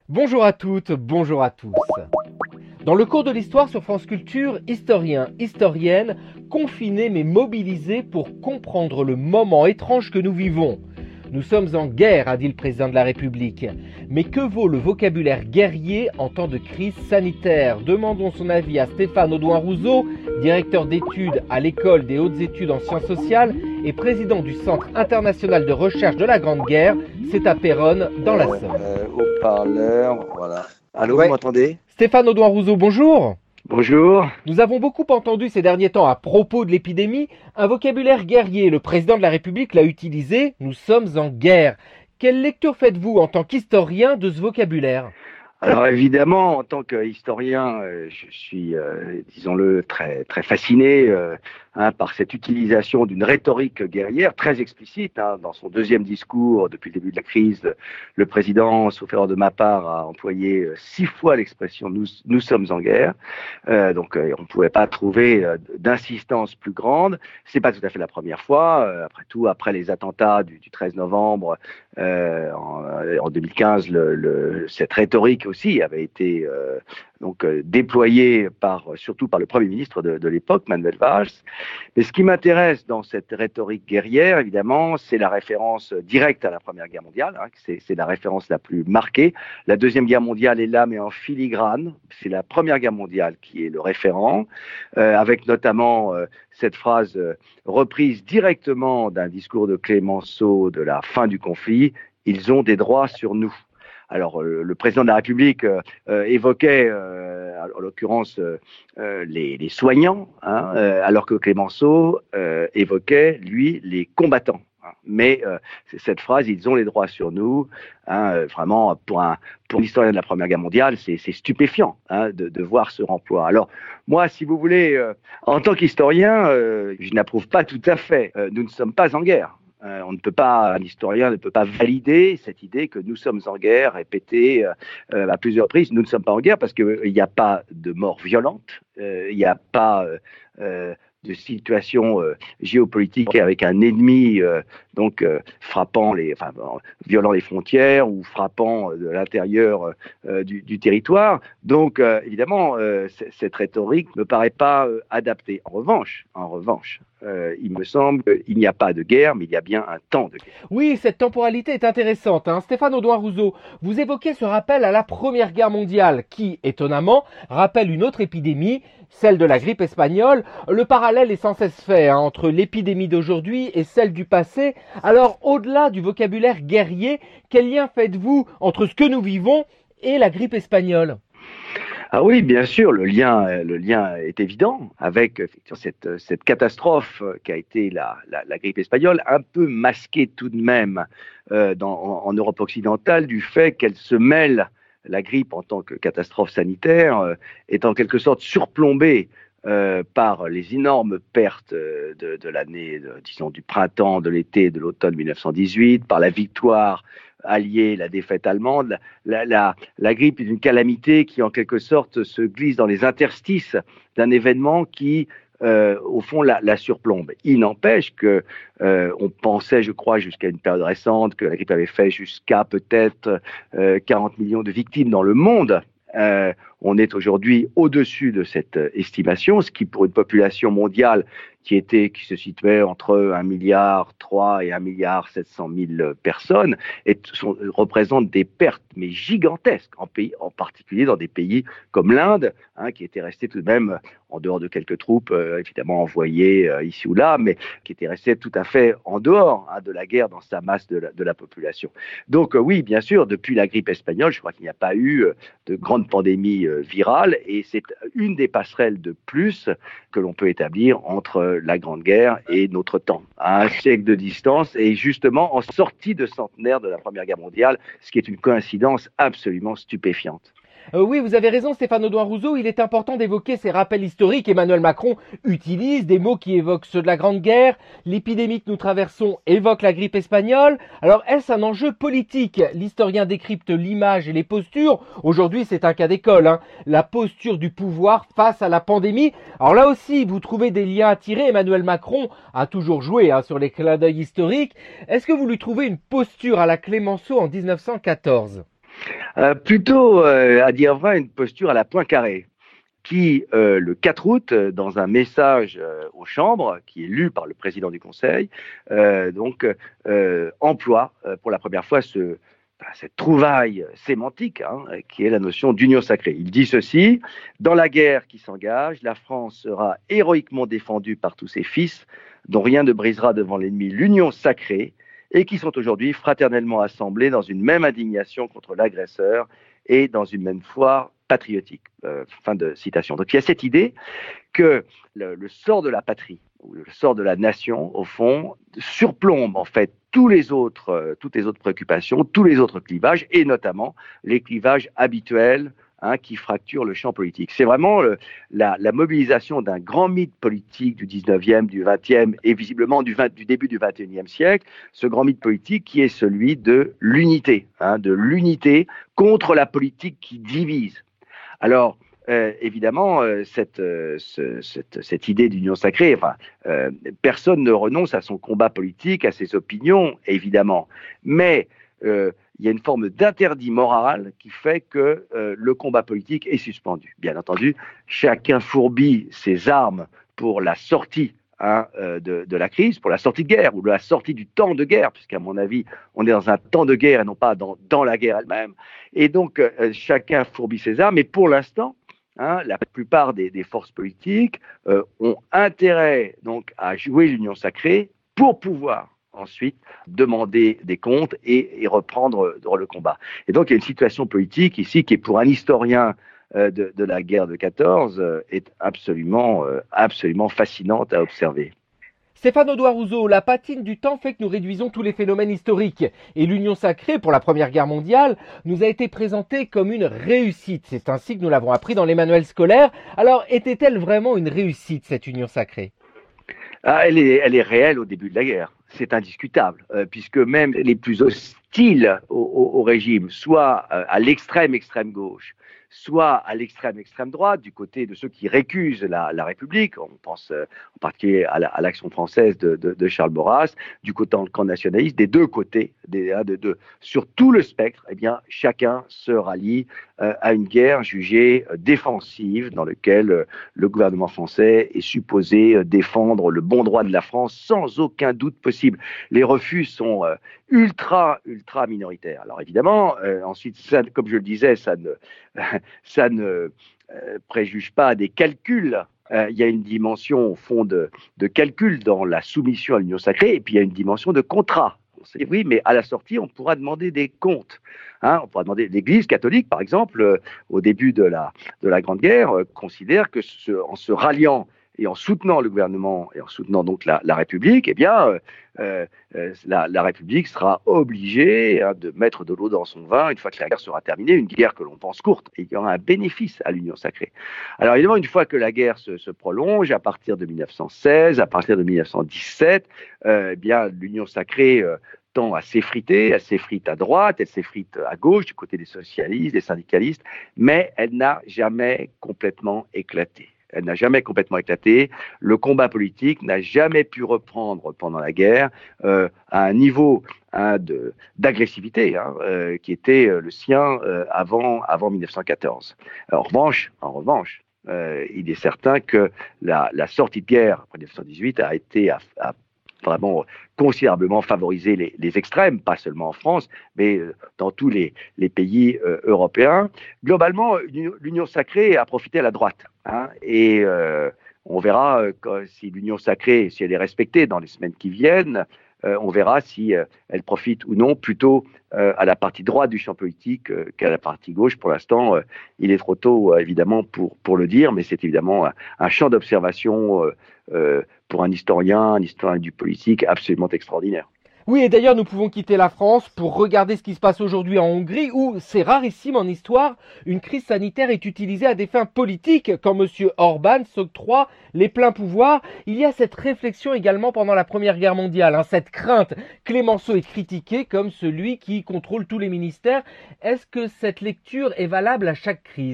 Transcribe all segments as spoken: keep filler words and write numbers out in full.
Bonjour à toutes, bonjour à tous. Dans le cours de l'histoire sur France Culture, historiens, historiennes, confinés mais mobilisés pour comprendre le moment étrange que nous vivons. Nous sommes en guerre, a dit le président de la République. Mais que vaut le vocabulaire guerrier en temps de crise sanitaire? Demandons son avis à Stéphane Audouin-Rousseau, directeur d'études à l'École des hautes études en sciences sociales et président du Centre international de recherche de la Grande Guerre. C'est à Péronne, dans la Somme. Euh, haut-parleur, voilà. Allô, Ouais. vous m'entendez? Stéphane Audouin-Rousseau, bonjour. Bonjour. Nous avons beaucoup entendu ces derniers temps à propos de l'épidémie un vocabulaire guerrier. Le président de la République l'a utilisé, nous sommes en guerre. Quelle lecture faites-vous en tant qu'historien de ce vocabulaire ? Alors évidemment, en tant qu'historien, euh, je suis, euh, disons-le, très très fasciné euh, hein, par cette utilisation d'une rhétorique guerrière très explicite. Hein, dans son deuxième discours, depuis le début de la crise, le président, sauf erreur de ma part, a employé euh, six fois l'expression nous, « nous sommes en guerre ». Euh, donc euh, on ne pouvait pas trouver euh, d'insistance plus grande. C'est pas tout à fait la première fois. Euh, après tout, après les attentats du, du treize novembre euh, en, en deux mille quinze, le, le, cette rhétorique aussi avait été euh, donc euh, déployée par surtout par le Premier ministre de, de l'époque, Manuel Valls. Mais ce qui m'intéresse dans cette rhétorique guerrière, évidemment, c'est la référence directe à la Première Guerre mondiale. Hein, c'est, c'est la référence la plus marquée. La Deuxième Guerre mondiale est là, mais en filigrane. C'est la Première Guerre mondiale qui est le référent, euh, avec notamment euh, cette phrase euh, reprise directement d'un discours de Clémenceau de la fin du conflit. Ils ont des droits sur nous. Alors, euh, le président de la République euh, euh, évoquait, euh, en l'occurrence, euh, euh, les, les soignants, hein, euh, alors que Clémenceau euh, évoquait, lui, les combattants. Hein. Mais euh, cette phrase, ils ont les droits sur nous, hein, vraiment, pour un, pour l'historien de la Première Guerre mondiale, c'est, c'est stupéfiant hein, de, de voir ce remploi. Alors, moi, si vous voulez, euh, en tant qu'historien, euh, je n'approuve pas tout à fait. Euh, nous ne sommes pas en guerre. Euh, on ne peut pas, un historien ne peut pas valider cette idée que nous sommes en guerre, répétée euh, à plusieurs reprises. Nous ne sommes pas en guerre parce qu'il n'y a pas de mort violente, euh, il n'y a pas euh, de situation euh, géopolitique avec un ennemi euh, donc euh, frappant les, enfin, violant les frontières ou frappant de l'intérieur euh, du, du territoire. Donc euh, évidemment, euh, c- cette rhétorique ne me paraît pas euh, adaptée. En revanche, en revanche. Euh, il me semble qu'il n'y a pas de guerre, mais il y a bien un temps de guerre. Oui, cette temporalité est intéressante. Hein. Stéphane Audouin-Rousseau, vous évoquez ce rappel à la Première Guerre mondiale qui, étonnamment, rappelle une autre épidémie, celle de la grippe espagnole. Le parallèle est sans cesse fait hein, entre l'épidémie d'aujourd'hui et celle du passé. Alors, au-delà du vocabulaire guerrier, quel lien faites-vous entre ce que nous vivons et la grippe espagnole ? Ah oui, bien sûr, le lien, le lien est évident avec cette, cette catastrophe qui a été la, la, la grippe espagnole, un peu masquée tout de même euh, dans, en, en Europe occidentale du fait qu'elle se mêle, la grippe en tant que catastrophe sanitaire, euh, est en quelque sorte surplombée euh, par les énormes pertes de, de l'année, de, disons du printemps, de l'été, de l'automne mille neuf cent dix-huit, par la victoire alliée, la défaite allemande. La, la, la grippe est une calamité qui, en quelque sorte, se glisse dans les interstices d'un événement qui, euh, au fond, la, la surplombe. Il n'empêche que euh, on pensait, je crois, jusqu'à une période récente, que la grippe avait fait jusqu'à peut-être euh, quarante millions de victimes dans le monde. Euh, on est aujourd'hui au-dessus de cette estimation, ce qui, pour une population mondiale qui était, qui se situait entre un milliard trois et un milliard sept cent mille personnes, et sont, représente des pertes mais gigantesques, en pays, en particulier dans des pays comme l'Inde, hein, qui était resté tout de même en dehors de quelques troupes, euh, évidemment envoyées euh, ici ou là, mais qui était resté tout à fait en dehors hein, de la guerre dans sa masse de la, de la population. Donc euh, oui, bien sûr, depuis la grippe espagnole, je crois qu'il n'y a pas eu euh, de grande pandémie euh, virale, et c'est une des passerelles de plus que l'on peut établir entre la Grande Guerre et notre temps, à un siècle de distance, et justement en sortie de centenaire de la Première Guerre mondiale, ce qui est une coïncidence absolument stupéfiante. Euh, oui, vous avez raison Stéphane Audouin-Rousseau, il est important d'évoquer ces rappels historiques. Emmanuel Macron utilise des mots qui évoquent ceux de la Grande Guerre, l'épidémie que nous traversons évoque la grippe espagnole. Alors est-ce un enjeu politique? L'historien décrypte l'image et les postures. Aujourd'hui c'est un cas d'école, hein. La posture du pouvoir face à la pandémie. Alors là aussi vous trouvez des liens à tirer. Emmanuel Macron a toujours joué hein, sur les clins d'œil historiques. Est-ce que vous lui trouvez une posture à la Clémenceau en dix-neuf cent quatorze? Euh, plutôt, euh, à dire vrai, une posture à la Poincaré, qui, euh, le quatre août, dans un message euh, aux chambres, qui est lu par le président du Conseil, euh, donc euh, emploie euh, pour la première fois ce, cette trouvaille sémantique, hein, qui est la notion d'union sacrée. Il dit ceci: dans la guerre qui s'engage, la France sera héroïquement défendue par tous ses fils, dont rien ne brisera devant l'ennemi l'union sacrée, et qui sont aujourd'hui fraternellement assemblés dans une même indignation contre l'agresseur et dans une même foi patriotique. Euh, fin de citation. Donc il y a cette idée que le, le sort de la patrie, ou le sort de la nation, au fond, surplombe en fait tous les autres, euh, toutes les autres préoccupations, tous les autres clivages, et notamment les clivages habituels, hein, qui fracturent le champ politique. C'est vraiment le, la, la mobilisation d'un grand mythe politique du dix-neuvième, du vingtième et visiblement du, vingt, du début du vingt et unième siècle, ce grand mythe politique qui est celui de l'unité, hein, de l'unité contre la politique qui divise. Alors, euh, évidemment, euh, cette, euh, ce, cette, cette idée d'union sacrée, enfin, euh, personne ne renonce à son combat politique, à ses opinions, évidemment. Mais euh, il y a une forme d'interdit moral qui fait que euh, le combat politique est suspendu. Bien entendu, chacun fourbit ses armes pour la sortie, hein, euh, de, de la crise, pour la sortie de guerre, ou de la sortie du temps de guerre, puisqu'à mon avis, on est dans un temps de guerre et non pas dans, dans la guerre elle-même. Et donc, euh, chacun fourbit ses armes, mais pour l'instant, hein, la plupart des, des forces politiques euh, ont intérêt donc à jouer l'union sacrée pour pouvoir ensuite demander des comptes et, et reprendre le combat. Et donc, il y a une situation politique ici qui est, pour un historien euh, de, de la guerre de quatorze, euh, est absolument, euh, absolument fascinante à observer. Stéphane Audouin-Rousseau, la patine du temps fait que nous réduisons tous les phénomènes historiques. Et l'Union sacrée, pour la Première Guerre mondiale, nous a été présentée comme une réussite. C'est ainsi que nous l'avons appris dans les manuels scolaires. Alors, était-elle vraiment une réussite, cette Union sacrée ? Ah, elle est, elle est réelle au début de la guerre, c'est indiscutable, euh, puisque même les plus hostiles au, au, au régime, soit euh, à l'extrême extrême gauche, soit à l'extrême extrême droite, du côté de ceux qui récusent la, la République, on pense euh, en particulier à, la, à l'action française de, de, de Charles Maurras, du côté du camp nationaliste, des deux côtés, des, de, de, sur tout le spectre, eh bien, chacun se rallie euh, à une guerre jugée euh, défensive, dans laquelle euh, le gouvernement français est supposé euh, défendre le bon droit de la France sans aucun doute possible. Les refus sont euh, ultra, ultra minoritaires. Alors évidemment, euh, ensuite, ça, comme je le disais, ça ne, ça ne euh, préjuge pas des calculs. Euh, il y a une dimension, au fond, de, de calcul dans la soumission à l'union sacrée, et puis il y a une dimension de contrat. On sait, oui, mais à la sortie, on pourra demander des comptes. Hein, on pourra demander. L'Église catholique, par exemple, euh, au début de la, de la Grande Guerre, euh, considère que ce, en se ralliant et en soutenant le gouvernement et en soutenant donc la, la République, eh bien, euh, euh, la, la République sera obligée, hein, de mettre de l'eau dans son vin une fois que la guerre sera terminée, une guerre que l'on pense courte, et il y aura un bénéfice à l'union sacrée. Alors évidemment, une fois que la guerre se, se prolonge, à partir de mille neuf cent seize, à partir de mille neuf cent dix-sept, euh, eh bien, l'union sacrée euh, tend à s'effriter, elle s'effrite à droite, elle s'effrite à gauche, du côté des socialistes, des syndicalistes, mais elle n'a jamais complètement éclaté. Elle n'a jamais complètement éclaté. Le combat politique n'a jamais pu reprendre pendant la guerre euh, à un niveau, hein, de, d'agressivité, hein, euh, qui était le sien euh, avant, avant mille neuf cent quatorze. En revanche, en revanche euh, il est certain que la, la sortie de guerre après mille neuf cent dix-huit a été à, à vraiment considérablement favoriser les, les extrêmes, pas seulement en France, mais dans tous les, les pays euh, européens. Globalement, l'union sacrée a profité à la droite. Hein, et euh, on verra euh, si l'union sacrée, si elle est respectée dans les semaines qui viennent, euh, on verra si euh, elle profite ou non plutôt euh, à la partie droite du champ politique euh, qu'à la partie gauche. Pour l'instant, euh, il est trop tôt, euh, évidemment, pour, pour le dire, mais c'est évidemment un, un champ d'observation euh, euh, pour un historien, un historien du politique absolument extraordinaire. Oui, et d'ailleurs, nous pouvons quitter la France pour regarder ce qui se passe aujourd'hui en Hongrie, où c'est rarissime en histoire, une crise sanitaire est utilisée à des fins politiques, quand M. Orban s'octroie les pleins pouvoirs. Il y a cette réflexion également pendant la Première Guerre mondiale, hein, cette crainte. Clémenceau est critiqué comme celui qui contrôle tous les ministères. Est-ce que cette lecture est valable à chaque crise ?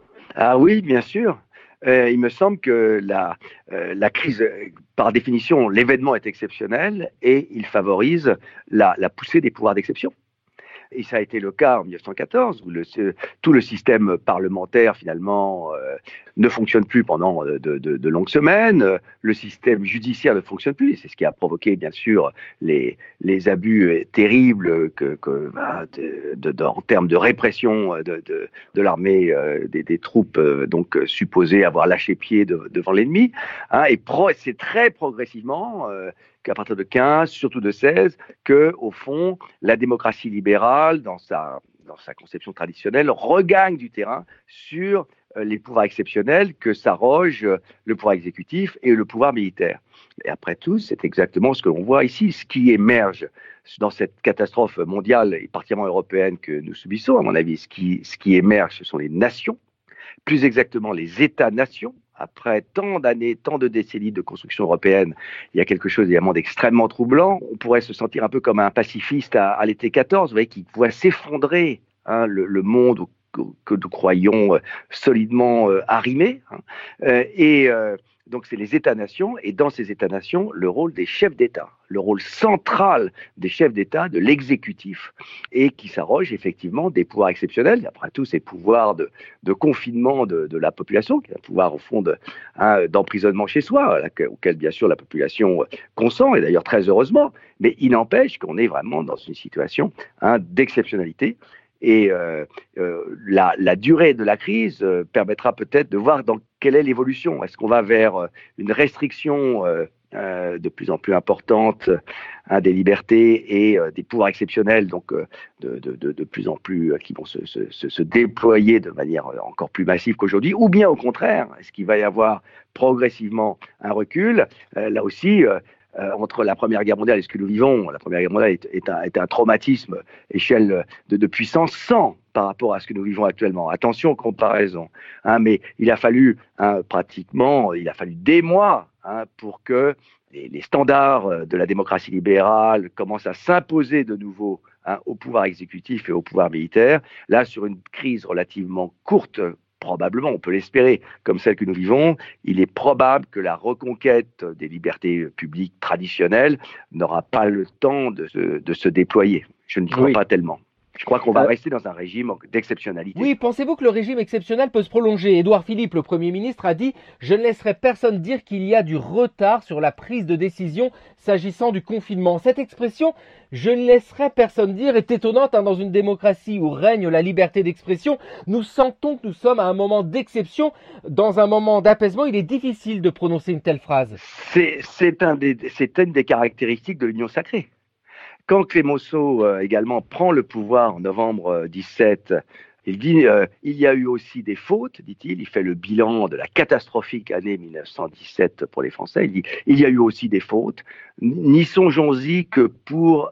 Ah oui, bien sûr. Euh, il me semble que la, euh, la crise, par définition, l'événement est exceptionnel et il favorise la, la poussée des pouvoirs d'exception. Et ça a été le cas en mille neuf cent quatorze, où le, tout le système parlementaire, finalement, euh, ne fonctionne plus pendant de, de, de longues semaines. Le système judiciaire ne fonctionne plus. Et c'est ce qui a provoqué, bien sûr, les, les abus terribles que, que, de, de, de, en termes de répression de, de, de l'armée, euh, des, des troupes euh, donc supposées avoir lâché pied de, devant l'ennemi. Hein, et pro, c'est très progressivement euh, qu'à partir de quinze, surtout de seize, que, au fond, la démocratie libérale, dans sa, dans sa conception traditionnelle, regagne du terrain sur euh, les pouvoirs exceptionnels que s'arroge euh, le pouvoir exécutif et le pouvoir militaire. Et après tout, c'est exactement ce que l'on voit ici. Ce qui émerge dans cette catastrophe mondiale et particulièrement européenne que nous subissons, à mon avis, ce qui, ce qui émerge, ce sont les nations, plus exactement les États-nations. Après tant d'années, tant de décennies de construction européenne, il y a quelque chose évidemment d'extrêmement troublant. On pourrait se sentir un peu comme un pacifiste à, à l'été quatorze, vous voyez, qui voit s'effondrer hein, le, le monde que nous croyons euh, solidement euh, arrimé. Hein. Euh, et euh, donc c'est les États-nations, et dans ces États-nations, le rôle des chefs d'État, le rôle central des chefs d'État, de l'exécutif, et qui s'arroge effectivement des pouvoirs exceptionnels, après tout ces pouvoirs de, de confinement de, de la population, qui est un pouvoir au fond de, hein, d'emprisonnement chez soi, auquel bien sûr la population consent, et d'ailleurs très heureusement, mais il n'empêche qu'on est vraiment dans une situation hein, d'exceptionnalité. Et euh, euh, la, la durée de la crise euh, permettra peut-être de voir dans quelle est l'évolution. Est-ce qu'on va vers euh, une restriction euh, euh, de plus en plus importante hein, des libertés et euh, des pouvoirs exceptionnels, donc euh, de, de, de, de plus en plus euh, qui vont se, se, se déployer de manière encore plus massive qu'aujourd'hui, ou bien au contraire, est-ce qu'il va y avoir progressivement un recul? euh, Là aussi, euh, Euh, entre la Première Guerre mondiale et ce que nous vivons, la Première Guerre mondiale est, est, un, est un traumatisme échelle de, de puissance cent par rapport à ce que nous vivons actuellement. Attention aux comparaisons. Hein, mais il a fallu hein, pratiquement, il a fallu des mois hein, pour que les, les standards de la démocratie libérale commencent à s'imposer de nouveau hein, au pouvoir exécutif et au pouvoir militaire. Là, sur une crise relativement courte, probablement, on peut l'espérer, comme celle que nous vivons, il est probable que la reconquête des libertés publiques traditionnelles n'aura pas le temps de se, de se déployer. Je ne crois oui. pas tellement. Je crois qu'on va euh, rester dans un régime d'exceptionnalité. Oui, pensez-vous que le régime exceptionnel peut se prolonger? Édouard Philippe, le Premier ministre, a dit « Je ne laisserai personne dire qu'il y a du retard sur la prise de décision s'agissant du confinement ». Cette expression « Je ne laisserai personne dire » est étonnante hein, dans une démocratie où règne la liberté d'expression. Nous sentons que nous sommes à un moment d'exception. Dans un moment d'apaisement, il est difficile de prononcer une telle phrase. C'est, c'est, un des, c'est une des caractéristiques de l'Union sacrée. Quand Clemenceau euh, également prend le pouvoir en novembre euh, dix-sept, il dit euh, il y a eu aussi des fautes, dit-il. Il fait le bilan de la catastrophique année mille neuf cent dix-sept pour les Français. Il dit il y a eu aussi des fautes. N'y songeons-y que pour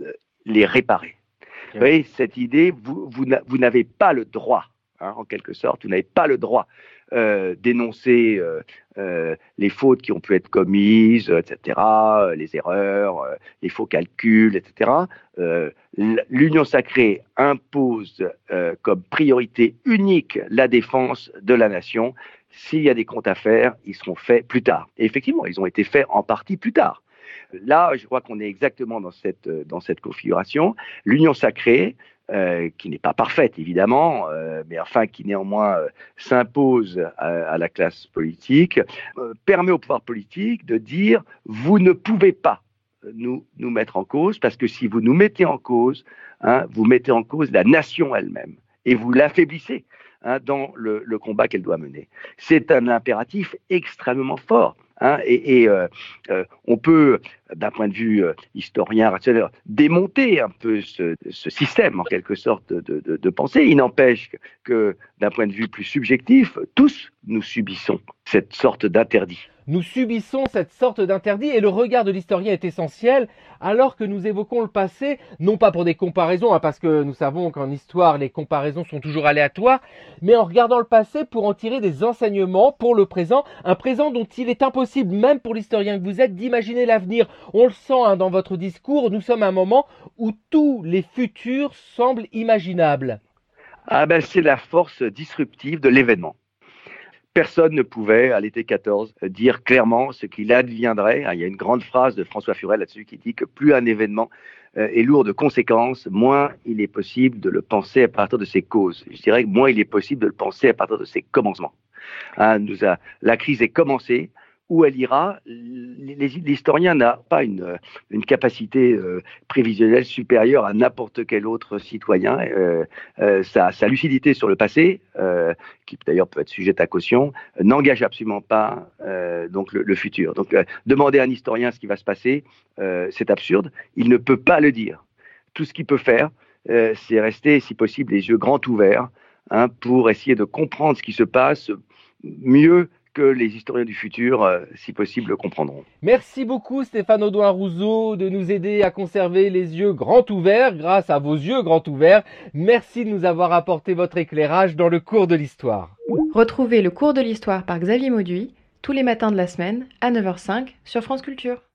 les réparer. Okay. Vous voyez, cette idée, vous, vous, vous n'avez pas le droit, hein, en quelque sorte, vous n'avez pas le droit Euh, d'énoncer euh, euh, les fautes qui ont pu être commises, et cetera, les erreurs, euh, les faux calculs, et cetera. Euh, L'Union sacrée impose euh, comme priorité unique la défense de la nation. S'il y a des comptes à faire, ils seront faits plus tard. Et effectivement, ils ont été faits en partie plus tard. Là, je crois qu'on est exactement dans cette, dans cette configuration. L'Union sacrée, Euh, qui n'est pas parfaite évidemment, euh, mais enfin qui néanmoins euh, s'impose à, à la classe politique, euh, permet au pouvoir politique de dire vous ne pouvez pas nous, nous mettre en cause, parce que si vous nous mettez en cause, hein, vous mettez en cause la nation elle-même et vous l'affaiblissez hein, dans le, le combat qu'elle doit mener. C'est un impératif extrêmement fort. Hein, et et euh, euh, on peut, d'un point de vue euh, historien rationnel, démonter un peu ce, ce système, en quelque sorte, de, de, de pensée. Il n'empêche que, que d'un point de vue plus subjectif, tous nous subissons cette sorte d'interdit. Nous subissons cette sorte d'interdit et le regard de l'historien est essentiel alors que nous évoquons le passé, non pas pour des comparaisons, hein, parce que nous savons qu'en histoire les comparaisons sont toujours aléatoires, mais en regardant le passé pour en tirer des enseignements pour le présent, un présent dont il est impossible, même pour l'historien que vous êtes, d'imaginer l'avenir. On le sent hein, dans votre discours, nous sommes à un moment où tous les futurs semblent imaginables. Ah ben c'est la force disruptive de l'événement. Personne ne pouvait, à l'été quatorze, dire clairement ce qu'il adviendrait. Il y a une grande phrase de François Furel là-dessus qui dit que plus un événement euh, est lourd de conséquences, moins il est possible de le penser à partir de ses causes. Je dirais que moins il est possible de le penser à partir de ses commencements. Hein, nous a, la crise est commencée. Où elle ira, l'historien n'a pas une, une capacité euh, prévisionnelle supérieure à n'importe quel autre citoyen. Euh, euh, sa, sa lucidité sur le passé, euh, qui d'ailleurs peut être sujette à caution, euh, n'engage absolument pas euh, donc le, le futur. Donc euh, demander à un historien ce qui va se passer, euh, c'est absurde. Il ne peut pas le dire. Tout ce qu'il peut faire, euh, c'est rester, si possible, les yeux grands ouverts, hein, pour essayer de comprendre ce qui se passe mieux que les historiens du futur, euh, si possible, le comprendront. Merci beaucoup Stéphane Audouin-Rousseau de nous aider à conserver les yeux grands ouverts grâce à vos yeux grands ouverts. Merci de nous avoir apporté votre éclairage dans le cours de l'histoire. Retrouvez le cours de l'histoire par Xavier Mauduit tous les matins de la semaine à neuf heures cinq sur France Culture.